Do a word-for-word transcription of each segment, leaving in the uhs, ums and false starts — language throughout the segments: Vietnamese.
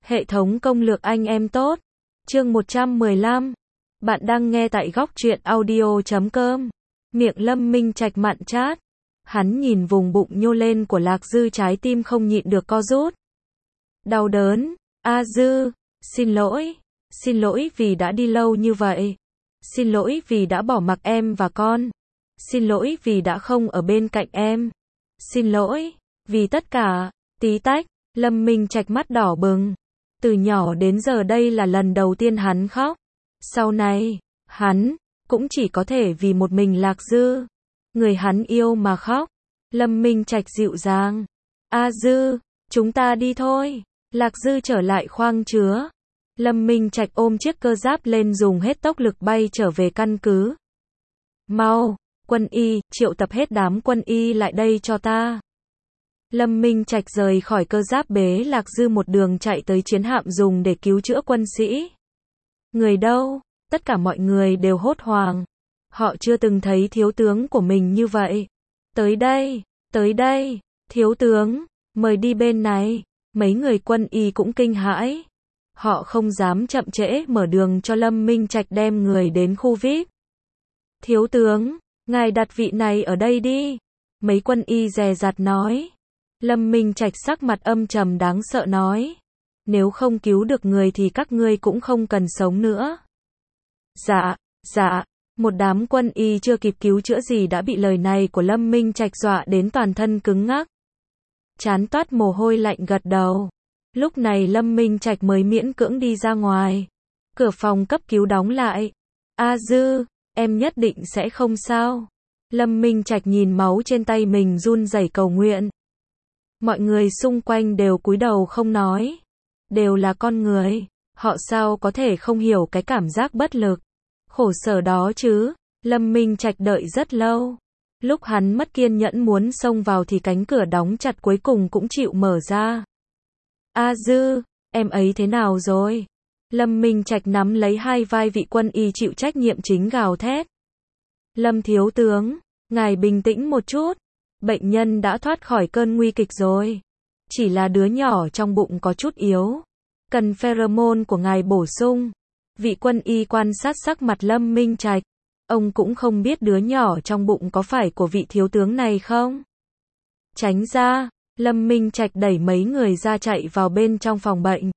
Hệ thống công lược anh em tốt. Chương một trăm mười lăm. Bạn đang nghe tại góc truyện audio chấm com. Miệng Lâm Minh Trạch mặn chát. Hắn nhìn vùng bụng nhô lên của Lạc Dư, trái tim không nhịn được co rút. Đau đớn. A Dư, xin lỗi. Xin lỗi vì đã đi lâu như vậy. Xin lỗi vì đã bỏ mặc em và con. Xin lỗi vì đã không ở bên cạnh em. Xin lỗi vì tất cả. Tí tách, Lâm Minh Trạch mắt đỏ bừng. Từ nhỏ đến giờ đây là lần đầu tiên hắn khóc. Sau này, hắn cũng chỉ có thể vì một mình Lạc Dư, người hắn yêu mà khóc. Lâm Minh Trạch dịu dàng. A Dư, chúng ta đi thôi. Lạc Dư trở lại khoang chứa. Lâm Minh Trạch ôm chiếc cơ giáp lên, dùng hết tốc lực bay trở về căn cứ. Mau, quân y, triệu tập hết đám quân y lại đây cho ta. Lâm Minh Trạch rời khỏi cơ giáp, bế Lạc Dư một đường chạy tới chiến hạm dùng để cứu chữa quân sĩ. Người đâu? Tất cả mọi người đều hốt hoảng. Họ chưa từng thấy thiếu tướng của mình như vậy. Tới đây, tới đây, thiếu tướng, mời đi bên này. Mấy người quân y cũng kinh hãi. Họ không dám chậm trễ, mở đường cho Lâm Minh Trạch đem người đến khu vi ai pi. Thiếu tướng, ngài đặt vị này ở đây đi. Mấy quân y dè dặt nói. Lâm Minh Trạch sắc mặt âm trầm đáng sợ nói. Nếu không cứu được người thì các ngươi cũng không cần sống nữa. Dạ, dạ. Một đám quân y chưa kịp cứu chữa gì đã bị lời này của Lâm Minh Trạch dọa đến toàn thân cứng ngắc. Chán toát mồ hôi lạnh gật đầu. Lúc này Lâm Minh Trạch mới miễn cưỡng đi ra ngoài. Cửa phòng cấp cứu đóng lại. A Dư, em nhất định sẽ không sao. Lâm Minh Trạch nhìn máu trên tay mình run rẩy cầu nguyện. Mọi người xung quanh đều cúi đầu không nói. Đều là con người. Họ sao có thể không hiểu cái cảm giác bất lực, khổ sở đó chứ. Lâm Minh Trạch đợi rất lâu. Lúc hắn mất kiên nhẫn muốn xông vào thì cánh cửa đóng chặt cuối cùng cũng chịu mở ra. A Dư, em ấy thế nào rồi? Lâm Minh Trạch nắm lấy hai vai vị quân y chịu trách nhiệm chính gào thét. Lâm thiếu tướng, ngài bình tĩnh một chút. Bệnh nhân đã thoát khỏi cơn nguy kịch rồi. Chỉ là đứa nhỏ trong bụng có chút yếu. Cần pheromone của ngài bổ sung. Vị quân y quan sát sắc mặt Lâm Minh Trạch. Ông cũng không biết đứa nhỏ trong bụng có phải của vị thiếu tướng này không? Tránh ra. Lâm Minh Trạch đẩy mấy người ra chạy vào bên trong phòng bệnh.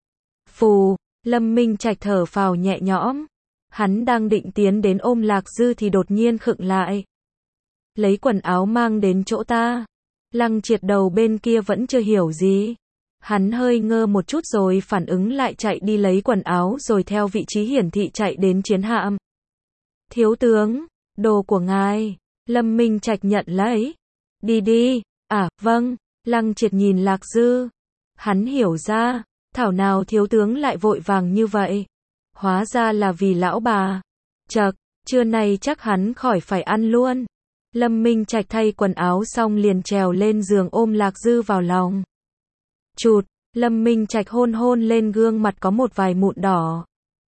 Phù, Lâm Minh Trạch thở phào nhẹ nhõm. Hắn đang định tiến đến ôm Lạc Dư thì đột nhiên khựng lại. Lấy quần áo mang đến chỗ ta. Lăng Triệt đầu bên kia vẫn chưa hiểu gì. Hắn hơi ngơ một chút rồi phản ứng lại, chạy đi lấy quần áo rồi theo vị trí hiển thị chạy đến chiến hạm. Thiếu tướng, đồ của ngài. Lâm Minh Trạch nhận lấy. Đi đi. À, vâng. Lăng Triệt nhìn Lạc Dư. Hắn hiểu ra, thảo nào thiếu tướng lại vội vàng như vậy. Hóa ra là vì lão bà. Chậc, trưa nay chắc hắn khỏi phải ăn luôn. Lâm Minh Trạch thay quần áo xong liền trèo lên giường ôm Lạc Dư vào lòng. Chụt, Lâm Minh Trạch hôn hôn lên gương mặt có một vài mụn đỏ.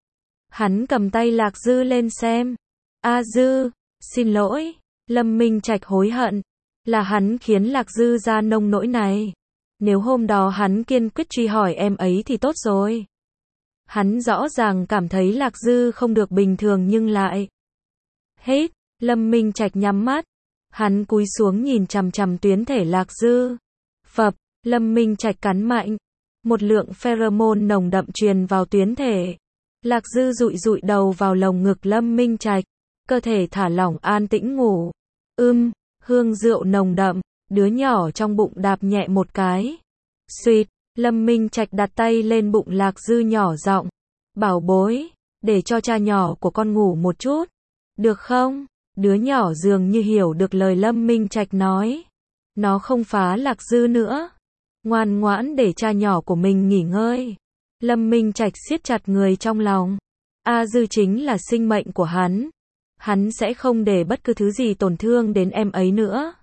Hắn cầm tay Lạc Dư lên xem. A Dư, xin lỗi. Lâm Minh Trạch hối hận. Là hắn khiến Lạc Dư ra nông nỗi này. Nếu hôm đó hắn kiên quyết truy hỏi em ấy thì tốt rồi. Hắn rõ ràng cảm thấy Lạc Dư không được bình thường nhưng lại. Hết, Lâm Minh Trạch nhắm mắt. Hắn cúi xuống nhìn chằm chằm tuyến thể Lạc Dư. Phập, Lâm Minh Trạch cắn mạnh. Một lượng pheromone nồng đậm truyền vào tuyến thể. Lạc Dư dụi dụi đầu vào lồng ngực Lâm Minh Trạch. Cơ thể thả lỏng an tĩnh ngủ. Ưm, hương rượu nồng đậm. Đứa nhỏ trong bụng đạp nhẹ một cái. Suýt, Lâm Minh Trạch đặt tay lên bụng Lạc Dư nhỏ giọng. Bảo bối, để cho cha nhỏ của con ngủ một chút. Được không? Đứa nhỏ dường như hiểu được lời Lâm Minh Trạch nói. Nó không phá Lạc Dư nữa. Ngoan ngoãn để cha nhỏ của mình nghỉ ngơi. Lâm Minh Trạch siết chặt người trong lòng. A Dư chính là sinh mệnh của hắn. Hắn sẽ không để bất cứ thứ gì tổn thương đến em ấy nữa.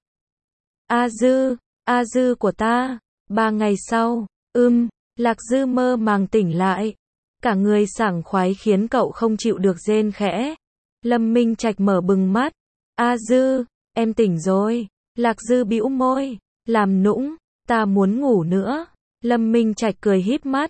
A Dư, A Dư của ta. Ba ngày sau, ưm, Lạc Dư mơ màng tỉnh lại. Cả người sảng khoái khiến cậu không chịu được rên khẽ. Lâm Minh Trạch mở bừng mắt. A Dư, em tỉnh rồi. Lạc Dư bĩu môi, làm nũng, ta muốn ngủ nữa. Lâm Minh Trạch cười híp mắt.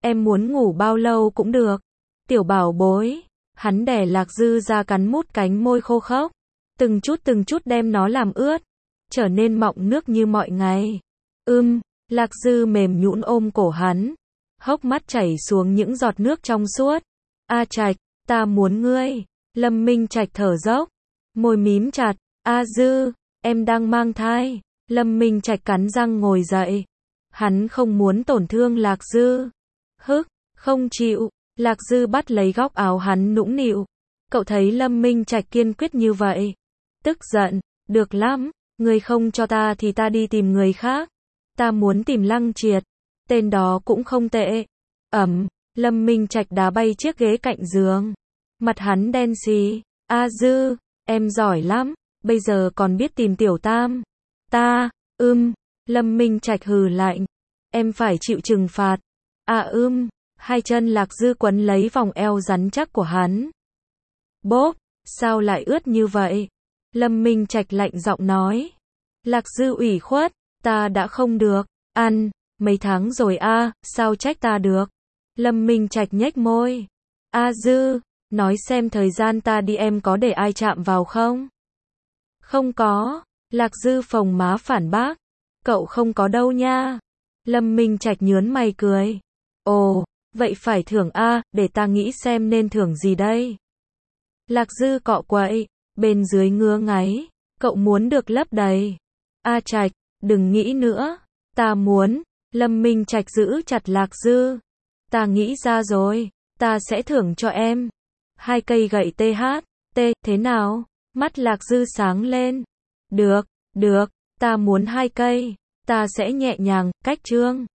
em muốn ngủ bao lâu cũng được. Tiểu bảo bối. Hắn đè Lạc Dư ra cắn mút cánh môi khô khốc. Từng chút từng chút đem nó làm ướt. Trở nên mọng nước như mọi ngày. Ưm, Lạc Dư mềm nhũn ôm cổ hắn. Hốc mắt chảy xuống những giọt nước trong suốt. A Trạch, ta muốn ngươi. Lâm Minh Trạch thở dốc. Môi mím chặt. A Dư, em đang mang thai. Lâm Minh Trạch cắn răng ngồi dậy. Hắn không muốn tổn thương Lạc Dư. Hức, không chịu. Lạc Dư bắt lấy góc áo hắn nũng nịu. Cậu thấy Lâm Minh Trạch kiên quyết như vậy. Tức giận, được lắm, người không cho ta thì ta đi tìm người khác. Ta muốn tìm Lăng Triệt. Tên đó cũng không tệ. Ẩm, Lâm Minh Trạch đá bay chiếc ghế cạnh giường. Mặt hắn đen xì. A Dư, em giỏi lắm, bây giờ còn biết tìm Tiểu Tam. Ta, ưm, Lâm Minh Trạch hừ lạnh. Em phải chịu trừng phạt. À ưm, hai chân Lạc Dư quấn lấy vòng eo rắn chắc của hắn. Bốp, sao lại ướt như vậy? Lâm Minh Trạch lạnh giọng nói. Lạc Dư ủy khuất, ta đã không được, ăn, mấy tháng rồi a, à, sao trách ta được? Lâm Minh Trạch nhếch môi. A Dư, nói xem thời gian ta đi em có để ai chạm vào không? Không có, Lạc Dư phồng má phản bác. Cậu không có đâu nha. Lâm Minh Trạch nhớn mày cười. Ồ, vậy phải thưởng a, à, để ta nghĩ xem nên thưởng gì đây? Lạc Dư cọ quậy, bên dưới ngứa ngáy. Cậu muốn được lấp đầy. A Trạch, đừng nghĩ nữa. Ta muốn. Lâm Minh Trạch giữ chặt Lạc Dư. Ta nghĩ ra rồi. Ta sẽ thưởng cho em. Hai cây gậy tê hát. T, thế nào? Mắt Lạc Dư sáng lên. Được, được. Ta muốn hai cây. Ta sẽ nhẹ nhàng, cách trương.